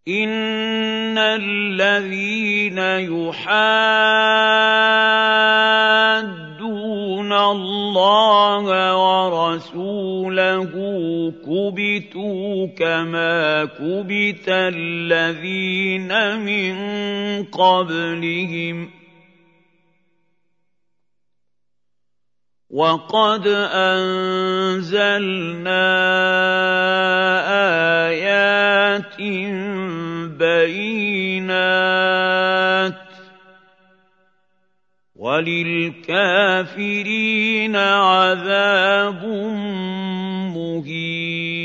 إِنَّ الَّذِينَ يُحَادُّونَ اللَّهَ وَرَسُولَهُ كُبِتُوا كَمَا كُبِتَ الَّذِينَ مِن قَبْلِهِمْ ۚ وَقَدْ أَنزَلْنَا آيَاتٍ بَيِّنَاتٍ ۚ وَلِلْكَافِرِينَ عَذَابٌ مُّهِينٌ